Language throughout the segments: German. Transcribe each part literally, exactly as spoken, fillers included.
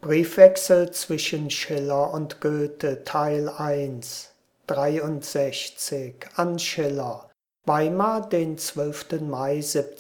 Briefwechsel zwischen Schiller und Goethe Teil eins dreiundsechzig an Schiller Weimar, den zwölften Mai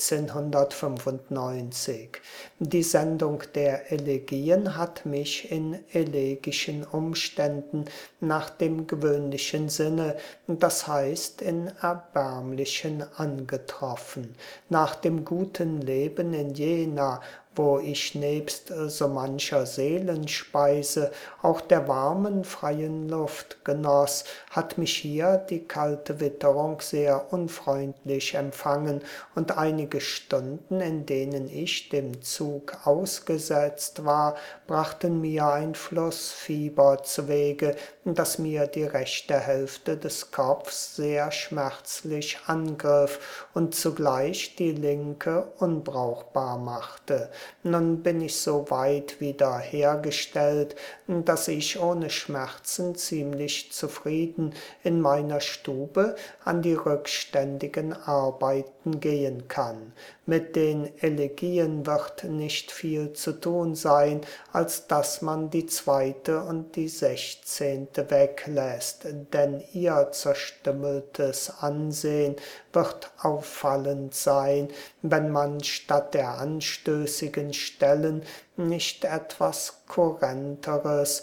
siebzehnhundertfünfundneunzig. Die Sendung der Elegien hat mich in elegischen Umständen nach dem gewöhnlichen Sinne, das heißt in erbärmlichen, angetroffen. Nach dem guten Leben in Jena, wo ich nebst so mancher Seelenspeise auch der warmen, freien Luft genoss, hat mich hier die kalte Witterung sehr unfreundlich empfangen, und einige Stunden, in denen ich dem Zug ausgesetzt war, brachten mir ein Flussfieber zuwege, das mir die rechte Hälfte des Kopfs sehr schmerzlich angriff und zugleich die linke unbrauchbar machte. Nun bin ich so weit wieder hergestellt, dass ich ohne Schmerzen ziemlich zufrieden in meiner Stube an die rückständigen Arbeiten gehen kann. Mit den Elegien wird nicht viel zu tun sein, als dass man die zweite und die sechzehnte weglässt, denn ihr zerstümmeltes Ansehen wird auffallend sein, wenn man statt der anstößigen Stellen nicht etwas kurrenteres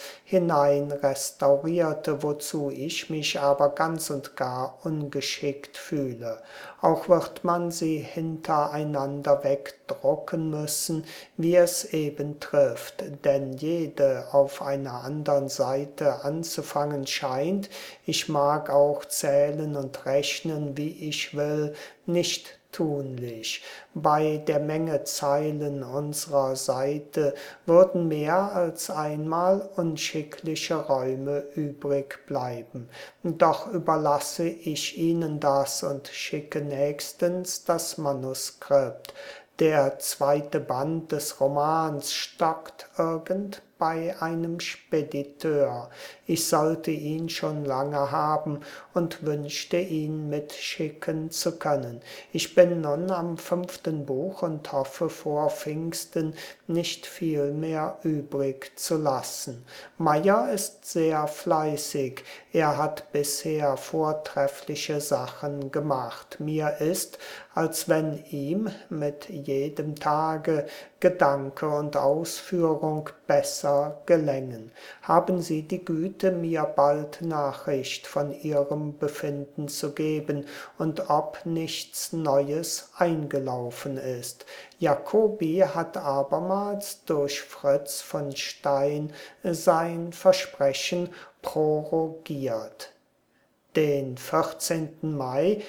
hineinrestaurierte, wozu ich mich aber ganz und gar ungeschickt fühle. Auch wird man sie hintereinander wegdrucken müssen, wie es eben trifft, denn jede auf einer andern Seite anzufangen scheint, ich mag auch zählen und rechnen, wie ich will, nicht tunlich. Bei der Menge Zeilen unserer Seite würden mehr als einmal unschickliche Räume übrig bleiben. Doch überlasse ich Ihnen das und schicke nächstens das Manuskript. Der zweite Band des Romans stockt irgend bei einem Spediteur. Ich sollte ihn schon lange haben und wünschte, ihn mitschicken zu können. Ich bin nun am fünften Buch und hoffe vor Pfingsten nicht viel mehr übrig zu lassen. Meyer ist sehr fleißig. Er hat bisher vortreffliche Sachen gemacht. Mir ist, als wenn ihm mit jedem Tage Gedanke und Ausführung besser gelängen. Haben Sie die Güte, mir bald Nachricht von Ihrem Befinden zu geben und ob nichts Neues eingelaufen ist. Jacobi hat abermals durch Fritz von Stein sein Versprechen prorogiert. Den vierzehnten Mai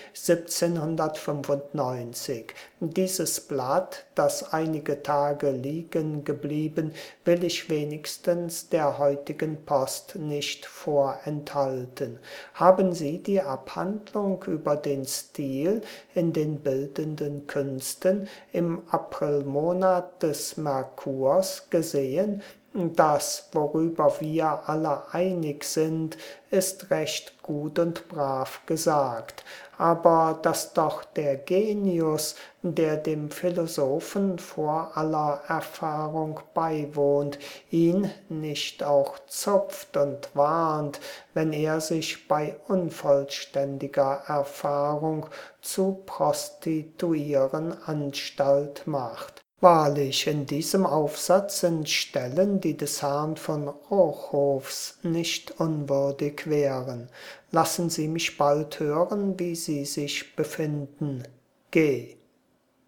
siebzehnhundertfünfundneunzig. Dieses Blatt, das einige Tage liegen geblieben, will ich wenigstens der heutigen Post nicht vorenthalten. Haben Sie die Abhandlung über den Stil in den bildenden Künsten im Aprilmonat des Merkurs gesehen? Das, worüber wir alle einig sind, ist recht gut und brav gesagt, aber dass doch der Genius, der dem Philosophen vor aller Erfahrung beiwohnt, ihn nicht auch zupft und warnt, wenn er sich bei unvollständiger Erfahrung zu prostituieren Anstalt macht. Wahrlich, in diesem Aufsatz sind Stellen, die des Herrn von Rochofs nicht unwürdig wären. Lassen Sie mich bald hören, wie Sie sich befinden. G